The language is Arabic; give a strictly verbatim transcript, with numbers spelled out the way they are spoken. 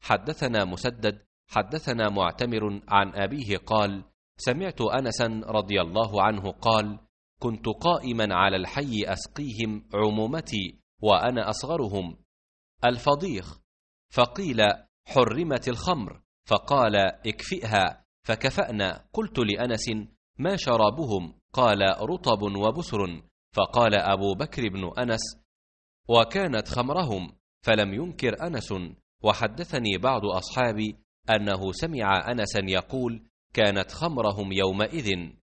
حدثنا مسدد حدثنا معتمر عن أبيه قال: سمعت أنسا رضي الله عنه قال: كنت قائما على الحي أسقيهم عمومتي وأنا أصغرهم الفضيخ، فقيل: حرمت الخمر، فقال: اكفئها، فكفأنا. قلت لأنس: ما شرابهم؟ قال: رطب وبسر. فقال أبو بكر بن أنس: وكانت خمرهم. فلم ينكر أنس. وحدثني بعض أصحابي أنه سمع أنسا يقول: كانت خمرهم يومئذ.